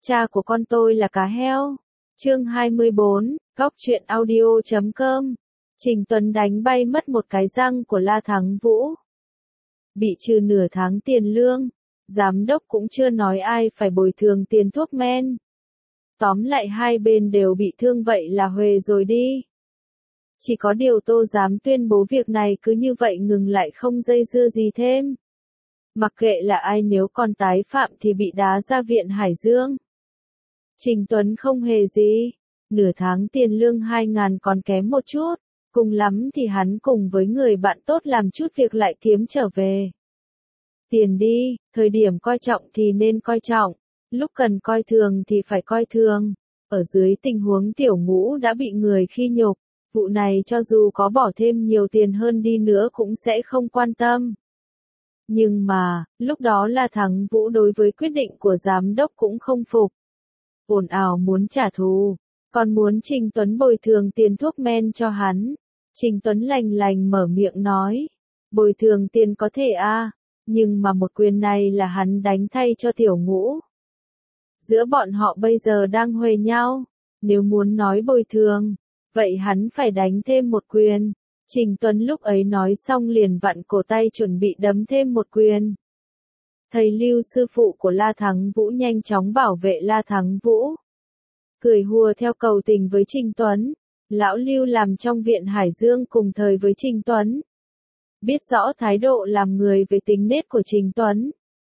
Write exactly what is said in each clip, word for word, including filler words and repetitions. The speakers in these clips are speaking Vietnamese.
Cha của con tôi là cá heo. Chương hai mươi bốn, Góc truyện audio chấm com. Trình Tuấn đánh bay mất một cái răng của La Thắng Vũ. Bị trừ nửa tháng tiền lương, giám đốc cũng chưa nói ai phải bồi thường tiền thuốc men. Tóm lại hai bên đều bị thương vậy là huề rồi đi. Chỉ có điều Tô dám tuyên bố việc này cứ như vậy ngừng lại không dây dưa gì thêm. Mặc kệ là ai nếu còn tái phạm thì bị đá ra viện Hải Dương. Trình Tuấn không hề gì, nửa tháng tiền lương hai ngàn còn kém một chút, cùng lắm thì hắn cùng với người bạn tốt làm chút việc lại kiếm trở về. Tiền đi, thời điểm coi trọng thì nên coi trọng, lúc cần coi thường thì phải coi thường. Ở dưới tình huống Tiểu Ngũ đã bị người khi nhục, vụ này cho dù có bỏ thêm nhiều tiền hơn đi nữa cũng sẽ không quan tâm. Nhưng mà, lúc đó là Thắng Vũ đối với quyết định của giám đốc cũng không phục. Ồn ào muốn trả thù, còn muốn Trình Tuấn bồi thường tiền thuốc men cho hắn. Trình Tuấn lành lành mở miệng nói, bồi thường tiền có thể a, à, nhưng mà một quyền này là hắn đánh thay cho Tiểu Ngũ. Giữa bọn họ bây giờ đang huề nhau, nếu muốn nói bồi thường, vậy hắn phải đánh thêm một quyền. Trình Tuấn lúc ấy nói xong liền vặn cổ tay chuẩn bị đấm thêm một quyền. Thầy Lưu sư phụ của La Thắng Vũ nhanh chóng bảo vệ La Thắng Vũ. Cười hùa theo cầu tình với Trình Tuấn. Lão Lưu làm trong viện Hải Dương cùng thời với Trình Tuấn. Biết rõ thái độ làm người về tính nết của Trình Tuấn.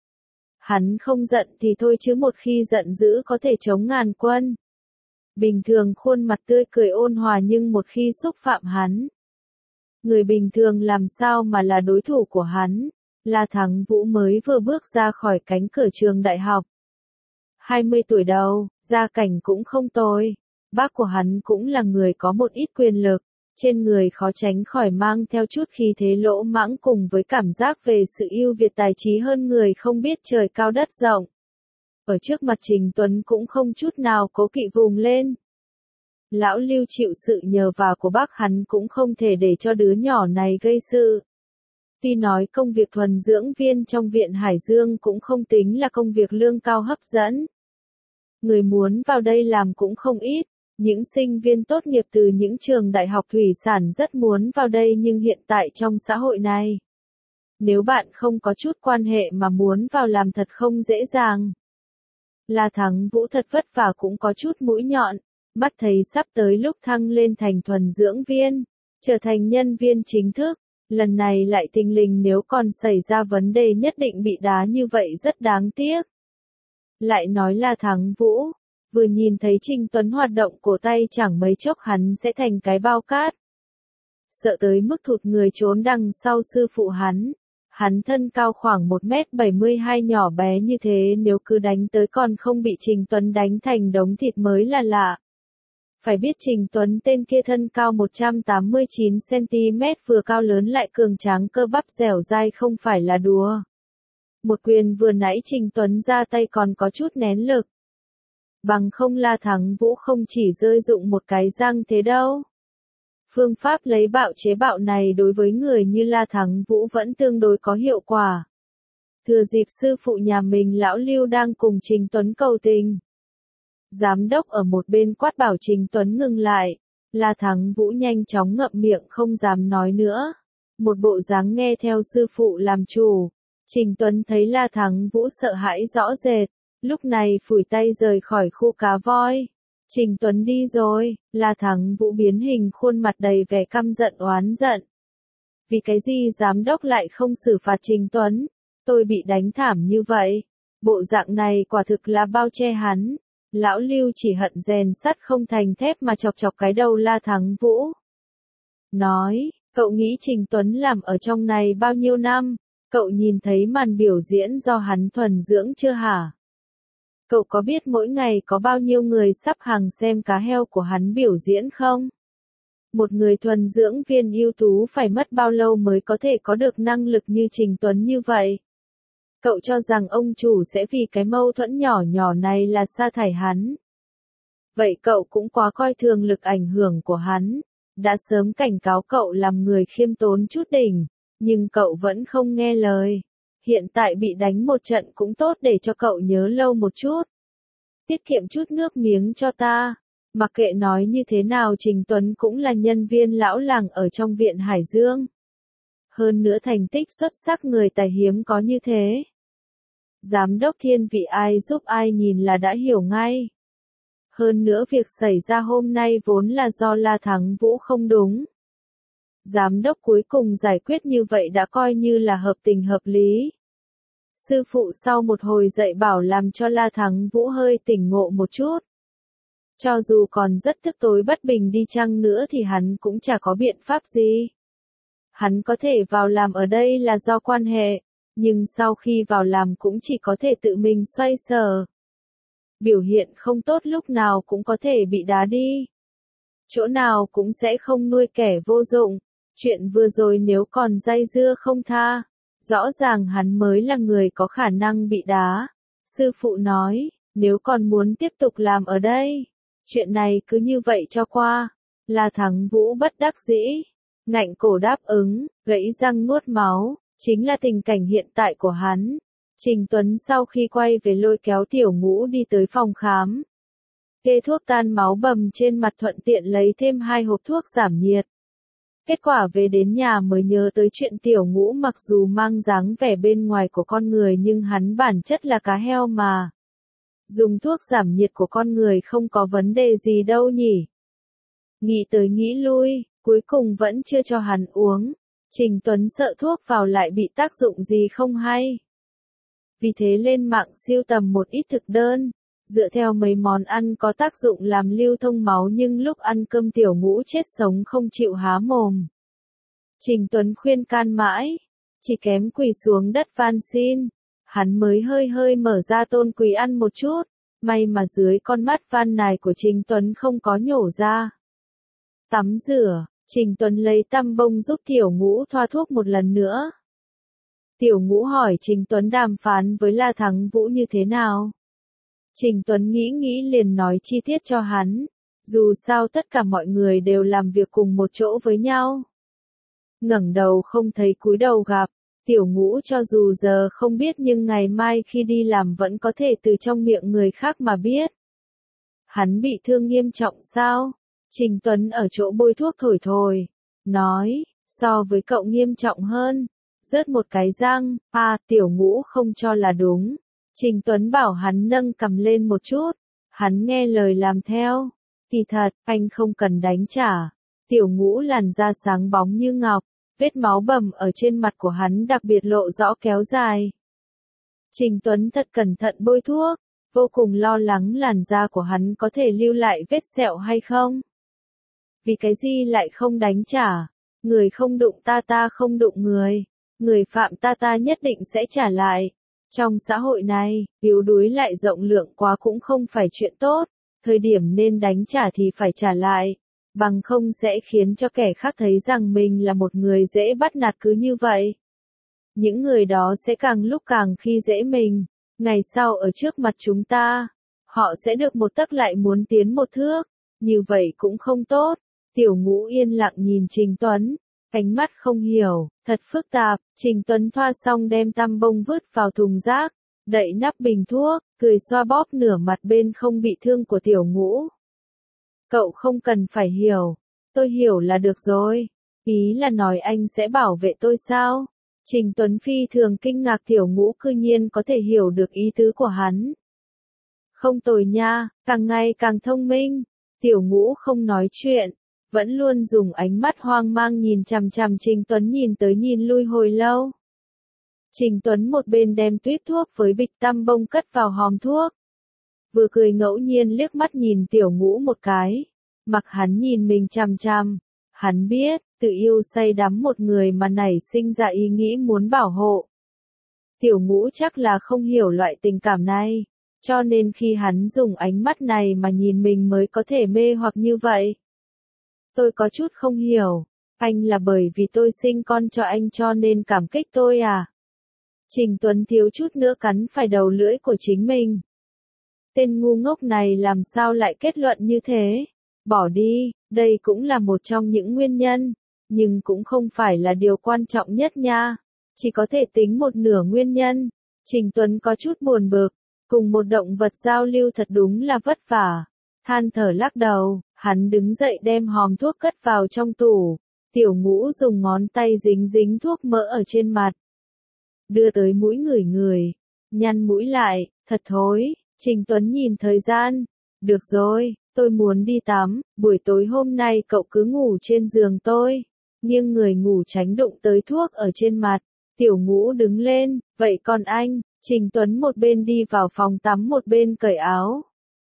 Hắn không giận thì thôi chứ một khi giận dữ có thể chống ngàn quân. Bình thường khuôn mặt tươi cười ôn hòa nhưng một khi xúc phạm hắn. Người bình thường làm sao mà là đối thủ của hắn. La Thắng Vũ mới vừa bước ra khỏi cánh cửa trường đại học. hai mươi tuổi đầu, gia cảnh cũng không tồi. Bác của hắn cũng là người có một ít quyền lực, trên người khó tránh khỏi mang theo chút khí thế lỗ mãng cùng với cảm giác về sự ưu việt tài trí hơn người không biết trời cao đất rộng. Ở trước mặt Trình Tuấn cũng không chút nào cố kỵ vùng lên. Lão Lưu chịu sự nhờ vả của bác hắn cũng không thể để cho đứa nhỏ này gây sự. Tuy nói công việc thuần dưỡng viên trong viện Hải Dương cũng không tính là công việc lương cao hấp dẫn. Người muốn vào đây làm cũng không ít, những sinh viên tốt nghiệp từ những trường đại học thủy sản rất muốn vào đây nhưng hiện tại trong xã hội này, nếu bạn không có chút quan hệ mà muốn vào làm thật không dễ dàng. La Thắng Vũ thật vất vả cũng có chút mũi nhọn, mắt thấy sắp tới lúc thăng lên thành thuần dưỡng viên, trở thành nhân viên chính thức. Lần này lại thình lình nếu còn xảy ra vấn đề nhất định bị đá như vậy rất đáng tiếc. Lại nói là Thắng Vũ, vừa nhìn thấy Trình Tuấn hoạt động cổ tay chẳng mấy chốc hắn sẽ thành cái bao cát. Sợ tới mức thụt người trốn đằng sau sư phụ hắn. Hắn thân cao khoảng một mét bảy mươi hai nhỏ bé như thế nếu cứ đánh tới còn không bị Trình Tuấn đánh thành đống thịt mới là lạ. Phải biết Trình Tuấn tên kia thân cao một trăm tám mươi chín xăng ti mét vừa cao lớn lại cường tráng cơ bắp dẻo dai không phải là đùa. Một quyền vừa nãy Trình Tuấn ra tay còn có chút nén lực. Bằng không La Thắng Vũ không chỉ rơi dụng một cái răng thế đâu. Phương pháp lấy bạo chế bạo này đối với người như La Thắng Vũ vẫn tương đối có hiệu quả. Thừa dịp sư phụ nhà mình Lão Lưu đang cùng Trình Tuấn cầu tình. Giám đốc ở một bên quát bảo Trình Tuấn ngừng lại. La Thắng Vũ nhanh chóng ngậm miệng không dám nói nữa. Một bộ dáng nghe theo sư phụ làm chủ. Trình Tuấn thấy La Thắng Vũ sợ hãi rõ rệt. Lúc này phủi tay rời khỏi khu cá voi. Trình Tuấn đi rồi, La Thắng Vũ biến hình khuôn mặt đầy vẻ căm giận oán giận. Vì cái gì giám đốc lại không xử phạt Trình Tuấn? Tôi bị đánh thảm như vậy. Bộ dạng này quả thực là bao che hắn. Lão Lưu chỉ hận rèn sắt không thành thép mà chọc chọc cái đầu La Thắng Vũ. Nói, cậu nghĩ Trình Tuấn làm ở trong này bao nhiêu năm? Cậu nhìn thấy màn biểu diễn do hắn thuần dưỡng chưa hả? Cậu có biết mỗi ngày có bao nhiêu người sắp hàng xem cá heo của hắn biểu diễn không? Một người thuần dưỡng viên ưu tú phải mất bao lâu mới có thể có được năng lực như Trình Tuấn như vậy? Cậu cho rằng ông chủ sẽ vì cái mâu thuẫn nhỏ nhỏ này là sa thải hắn. Vậy cậu cũng quá coi thường lực ảnh hưởng của hắn. Đã sớm cảnh cáo cậu làm người khiêm tốn chút đỉnh, nhưng cậu vẫn không nghe lời. Hiện tại bị đánh một trận cũng tốt để cho cậu nhớ lâu một chút. tiết kiệm chút nước miếng cho ta. Mặc kệ nói như thế nào Trình Tuấn cũng là nhân viên lão làng ở trong viện Hải Dương. Hơn nữa thành tích xuất sắc người tài hiếm có như thế. Giám đốc thiên vị ai giúp ai nhìn là đã hiểu ngay. Hơn nữa việc xảy ra hôm nay vốn là do La Thắng Vũ không đúng. Giám đốc cuối cùng giải quyết như vậy đã coi như là hợp tình hợp lý. Sư phụ sau một hồi dạy bảo làm cho La Thắng Vũ hơi tỉnh ngộ một chút. Cho dù còn rất tức tối bất bình đi chăng nữa thì hắn cũng chả có biện pháp gì. Hắn có thể vào làm ở đây là do quan hệ, nhưng sau khi vào làm cũng chỉ có thể tự mình xoay sở. Biểu hiện không tốt lúc nào cũng có thể bị đá đi. Chỗ nào cũng sẽ không nuôi kẻ vô dụng. Chuyện vừa rồi nếu còn dây dưa không tha, rõ ràng hắn mới là người có khả năng bị đá. Sư phụ nói, nếu còn muốn tiếp tục làm ở đây, chuyện này cứ như vậy cho qua. La Thắng Vũ bất đắc dĩ, ngạnh cổ đáp ứng, gãy răng nuốt máu, chính là tình cảnh hiện tại của hắn. Trình Tuấn sau khi quay về lôi kéo Tiểu Ngũ đi tới phòng khám. Kê thuốc tan máu bầm trên mặt thuận tiện lấy thêm hai hộp thuốc giảm nhiệt. Kết quả về đến nhà mới nhớ tới chuyện Tiểu Ngũ mặc dù mang dáng vẻ bên ngoài của con người nhưng hắn bản chất là cá heo mà. Dùng thuốc giảm nhiệt của con người không có vấn đề gì đâu nhỉ. Nghĩ tới nghĩ lui, cuối cùng vẫn chưa cho hắn uống. Trình Tuấn sợ thuốc vào lại bị tác dụng gì không hay. Vì thế lên mạng siêu tầm một ít thực đơn, dựa theo mấy món ăn có tác dụng làm lưu thông máu nhưng lúc ăn cơm Tiểu Ngũ chết sống không chịu há mồm. Trình Tuấn khuyên can mãi, chỉ kém quỳ xuống đất van xin, hắn mới hơi hơi mở ra tôn quý ăn một chút, may mà dưới con mắt van nài của Trình Tuấn không có nhổ ra. Tắm rửa, Trình Tuấn lấy tăm bông giúp Tiểu Ngũ thoa thuốc một lần nữa. Tiểu Ngũ hỏi Trình Tuấn đàm phán với La Thắng Vũ như thế nào. Trình Tuấn nghĩ nghĩ liền nói chi tiết cho hắn, dù sao tất cả mọi người đều làm việc cùng một chỗ với nhau. Ngẩng đầu không thấy cúi đầu gặp, Tiểu Ngũ cho dù giờ không biết nhưng ngày mai khi đi làm vẫn có thể từ trong miệng người khác mà biết. Hắn bị thương nghiêm trọng sao? Trình Tuấn ở chỗ bôi thuốc thổi thổi, nói, so với cậu nghiêm trọng hơn, rớt một cái răng, à, Tiểu Ngũ không cho là đúng. Trình Tuấn bảo hắn nâng cầm lên một chút, hắn nghe lời làm theo, kỳ thật, anh không cần đánh trả. Tiểu Ngũ làn da sáng bóng như ngọc, vết máu bầm ở trên mặt của hắn đặc biệt lộ rõ kéo dài. Trình Tuấn thật cẩn thận bôi thuốc, vô cùng lo lắng làn da của hắn có thể lưu lại vết sẹo hay không. Vì cái gì lại không đánh trả, người không đụng ta ta không đụng người, người phạm ta ta nhất định sẽ trả lại. Trong xã hội này, yếu đuối lại rộng lượng quá cũng không phải chuyện tốt, thời điểm nên đánh trả thì phải trả lại, bằng không sẽ khiến cho kẻ khác thấy rằng mình là một người dễ bắt nạt cứ như vậy. Những người đó sẽ càng lúc càng khi dễ mình, ngày sau ở trước mặt chúng ta, họ sẽ được một tấc lại muốn tiến một thước, như vậy cũng không tốt. Tiểu Ngũ yên lặng nhìn Trình Tuấn, ánh mắt không hiểu, thật phức tạp. Trình Tuấn thoa xong đem tăm bông vứt vào thùng rác, đậy nắp bình thuốc, cười xoa bóp nửa mặt bên không bị thương của Tiểu Ngũ. Cậu không cần phải hiểu, tôi hiểu là được rồi. Ý là nói anh sẽ bảo vệ tôi sao? Trình Tuấn phi thường kinh ngạc Tiểu Ngũ cư nhiên có thể hiểu được ý tứ của hắn. Không tồi nha, càng ngày càng thông minh. Tiểu Ngũ không nói chuyện, vẫn luôn dùng ánh mắt hoang mang nhìn chằm chằm Trình Tuấn nhìn tới nhìn lui hồi lâu. Trình Tuấn một bên đem tuýp thuốc với bịch tăm bông cất vào hòm thuốc. Vừa cười ngẫu nhiên liếc mắt nhìn Tiểu Ngũ một cái. Mặc hắn nhìn mình chằm chằm. Hắn biết, tự yêu say đắm một người mà nảy sinh ra ý nghĩ muốn bảo hộ. Tiểu Ngũ chắc là không hiểu loại tình cảm này. Cho nên khi hắn dùng ánh mắt này mà nhìn mình mới có thể mê hoặc như vậy. Tôi có chút không hiểu, anh là bởi vì tôi sinh con cho anh cho nên cảm kích tôi à? Trình Tuấn thiếu chút nữa cắn phải đầu lưỡi của chính mình. Tên ngu ngốc này làm sao lại kết luận như thế? Bỏ đi, đây cũng là một trong những nguyên nhân, nhưng cũng không phải là điều quan trọng nhất nha. Chỉ có thể tính một nửa nguyên nhân. Trình Tuấn có chút buồn bực, Cùng một động vật giao lưu thật đúng là vất vả. Than thở lắc đầu, hắn đứng dậy đem hòm thuốc cất vào trong tủ. Tiểu Ngũ dùng ngón tay dính dính thuốc mỡ ở trên mặt. Đưa tới mũi ngửi ngửi. Nhăn mũi lại, thật thối. Trình Tuấn nhìn thời gian. Được rồi, tôi muốn đi tắm. Buổi tối hôm nay cậu cứ ngủ trên giường tôi. Nghiêng người ngủ tránh đụng tới thuốc ở trên mặt. Tiểu Ngũ đứng lên, vậy còn anh? Trình Tuấn một bên đi vào phòng tắm một bên cởi áo.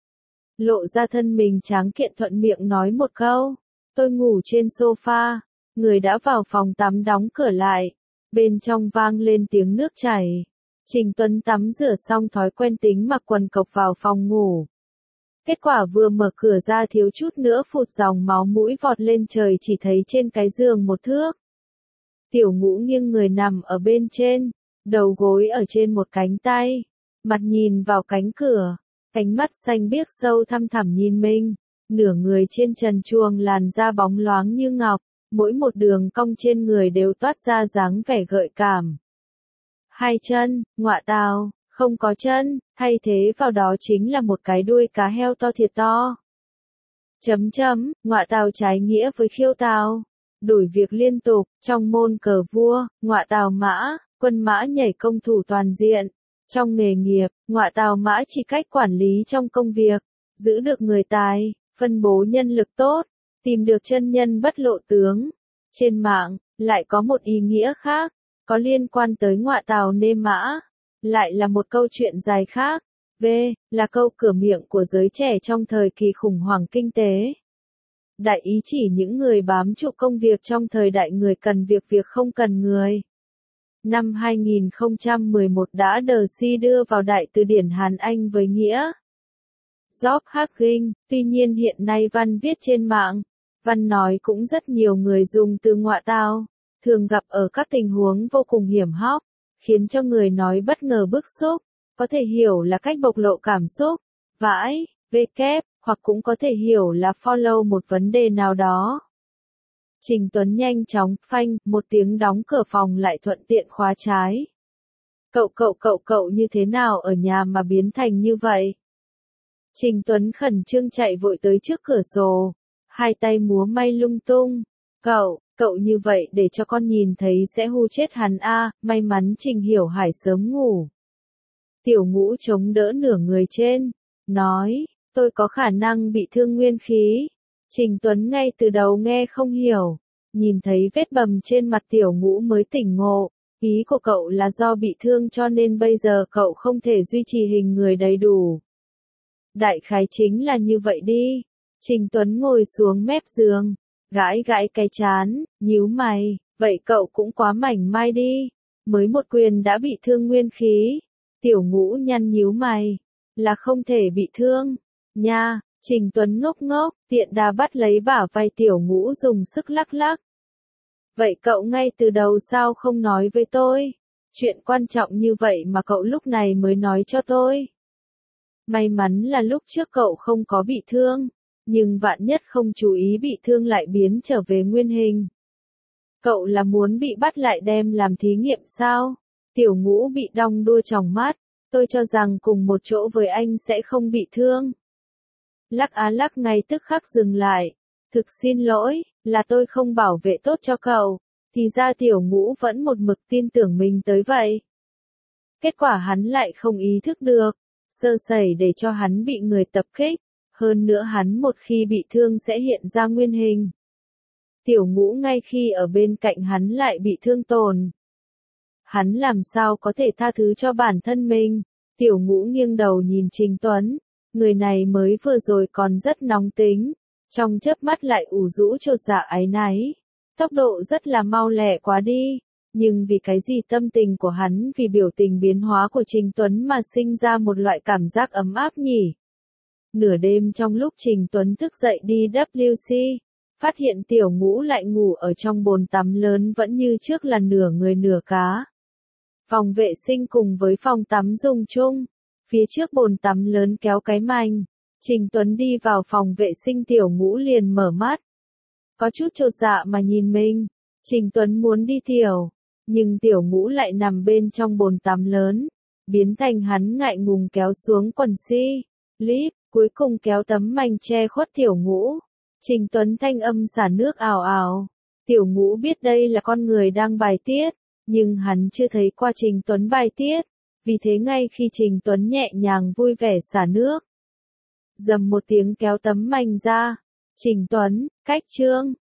Lộ ra thân mình tráng kiện thuận miệng nói một câu. Tôi ngủ trên sofa. Người đã vào phòng tắm đóng cửa lại. Bên trong vang lên tiếng nước chảy. Trình Tuấn tắm rửa xong thói quen tính mặc quần cộc vào phòng ngủ. Kết quả vừa mở cửa ra thiếu chút nữa phụt dòng máu mũi vọt lên trời, chỉ thấy trên cái giường một thước. Tiểu Ngũ nghiêng người nằm ở bên trên, đầu gối ở trên một cánh tay, mặt nhìn vào cánh cửa, cánh mắt xanh biếc sâu thăm thẳm nhìn mình, nửa người trên trần truồng làn da bóng loáng như ngọc, mỗi một đường cong trên người đều toát ra dáng vẻ gợi cảm. Hai chân, ngọa tào, không có chân, thay thế vào đó chính là một cái đuôi cá heo to thiệt to. Chấm chấm, ngọa tào trái nghĩa với khiêu tào. Đổi việc liên tục, trong môn cờ vua, ngọa tào mã, quân mã nhảy công thủ toàn diện. Trong nghề nghiệp, ngọa tào mã chỉ cách quản lý trong công việc, giữ được người tài, phân bố nhân lực tốt, tìm được chân nhân bất lộ tướng. Trên mạng, lại có một ý nghĩa khác, có liên quan tới ngọa tào nê mã. Lại là một câu chuyện dài khác. V, là câu cửa miệng của giới trẻ trong thời kỳ khủng hoảng kinh tế. Đại ý chỉ những người bám trụ công việc trong thời đại người cần việc việc không cần người. Năm hai nghìn không trăm mười một đã đờ si đưa vào đại từ điển Hàn Anh với nghĩa job hacking, tuy nhiên hiện nay văn viết trên mạng, văn nói cũng rất nhiều người dùng từ ngọa tào, thường gặp ở các tình huống vô cùng hiểm hóc, khiến cho người nói bất ngờ bức xúc, có thể hiểu là cách bộc lộ cảm xúc, vãi, vê kép, hoặc cũng có thể hiểu là follow một vấn đề nào đó. Trình Tuấn nhanh chóng, phanh, một tiếng đóng cửa phòng lại thuận tiện khóa trái. Cậu cậu cậu cậu như thế nào ở nhà mà biến thành như vậy? Trình Tuấn khẩn trương chạy vội tới trước cửa sổ, hai tay múa may lung tung. Cậu, cậu như vậy để cho con nhìn thấy sẽ hù chết hắn a. May mắn Trình Hiểu Hải sớm ngủ. Tiểu Ngũ chống đỡ nửa người trên, nói, tôi có khả năng bị thương nguyên khí. Trình Tuấn ngay từ đầu nghe không hiểu, nhìn thấy vết bầm trên mặt Tiểu Ngũ mới tỉnh ngộ, ý của cậu là do bị thương cho nên bây giờ cậu không thể duy trì hình người đầy đủ. Đại khái chính là như vậy đi. Trình Tuấn ngồi xuống mép giường, gãi gãi cái chán, nhíu mày, vậy cậu cũng quá mảnh mai đi, mới một quyền đã bị thương nguyên khí. Tiểu Ngũ nhăn nhíu mày, là không thể bị thương, nha. Trình Tuấn ngốc ngốc, tiện đà bắt lấy bả vai Tiểu Ngũ dùng sức lắc lắc. Vậy cậu ngay từ đầu sao không nói với tôi? Chuyện quan trọng như vậy mà cậu lúc này mới nói cho tôi. May mắn là lúc trước cậu không có bị thương, nhưng vạn nhất không chú ý bị thương lại biến trở về nguyên hình. Cậu là muốn bị bắt lại đem làm thí nghiệm sao? Tiểu Ngũ bị đong đua tròng mắt, tôi cho rằng cùng một chỗ với anh sẽ không bị thương. Lắc á lắc ngay tức khắc dừng lại. Thực xin lỗi, là tôi không bảo vệ tốt cho cậu. Thì ra Tiểu Ngũ vẫn một mực tin tưởng mình tới vậy. Kết quả hắn lại không ý thức được. Sơ sẩy để cho hắn bị người tập kích. Hơn nữa hắn một khi bị thương sẽ hiện ra nguyên hình. Tiểu Ngũ ngay khi ở bên cạnh hắn lại bị thương tổn. Hắn làm sao có thể tha thứ cho bản thân mình. Tiểu Ngũ nghiêng đầu nhìn Trình Tuấn. Người này mới vừa rồi còn rất nóng tính, trong chớp mắt lại ủ rũ chột dạ áy náy. Tốc độ rất là mau lẹ quá đi, nhưng vì cái gì tâm tình của hắn vì biểu tình biến hóa của Trình Tuấn mà sinh ra một loại cảm giác ấm áp nhỉ? Nửa đêm trong lúc Trình Tuấn thức dậy đi W C, phát hiện Tiểu Ngũ lại ngủ ở trong bồn tắm lớn vẫn như trước là nửa người nửa cá. Phòng vệ sinh cùng với phòng tắm dùng chung. Phía trước bồn tắm lớn kéo cái mành, Trình Tuấn đi vào phòng vệ sinh Tiểu Ngũ liền mở mắt. Có chút chột dạ mà nhìn mình, Trình Tuấn muốn đi tiểu, nhưng Tiểu Ngũ lại nằm bên trong bồn tắm lớn, biến thành hắn ngại ngùng kéo xuống quần si, líp, cuối cùng kéo tấm mành che khuất Tiểu Ngũ. Trình Tuấn thanh âm xả nước ào ào. Tiểu Ngũ biết đây là con người đang bài tiết, nhưng hắn chưa thấy qua Trình Tuấn bài tiết, vì thế ngay khi Trình Tuấn nhẹ nhàng vui vẻ xả nước, dầm một tiếng kéo tấm mành ra, Trình Tuấn, cách trương,